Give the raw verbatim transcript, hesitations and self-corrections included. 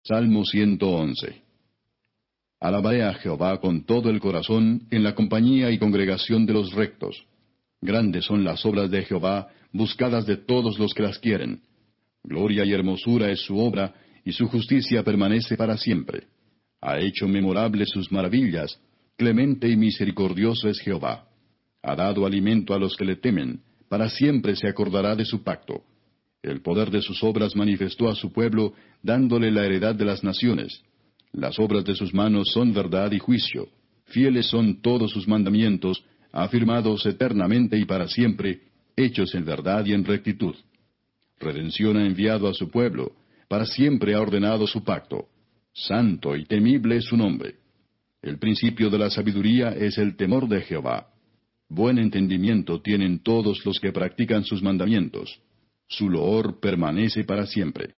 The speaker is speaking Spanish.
Salmo ciento once. Alabaré a Jehová con todo el corazón en la compañía y congregación de los rectos. Grandes son las obras de Jehová, buscadas de todos los que las quieren. Gloria y hermosura es su obra, y su justicia permanece para siempre. Ha hecho memorables sus maravillas, clemente y misericordioso es Jehová. Ha dado alimento a los que le temen, para siempre se acordará de su pacto. El poder de sus obras manifestó a su pueblo, dándole la heredad de las naciones. Las obras de sus manos son verdad y juicio. Fieles son todos sus mandamientos, afirmados eternamente y para siempre, hechos en verdad y en rectitud. Redención ha enviado a su pueblo, para siempre ha ordenado su pacto. Santo y temible es su nombre. El principio de la sabiduría es el temor de Jehová. Buen entendimiento tienen todos los que practican sus mandamientos. Su loor permanece para siempre.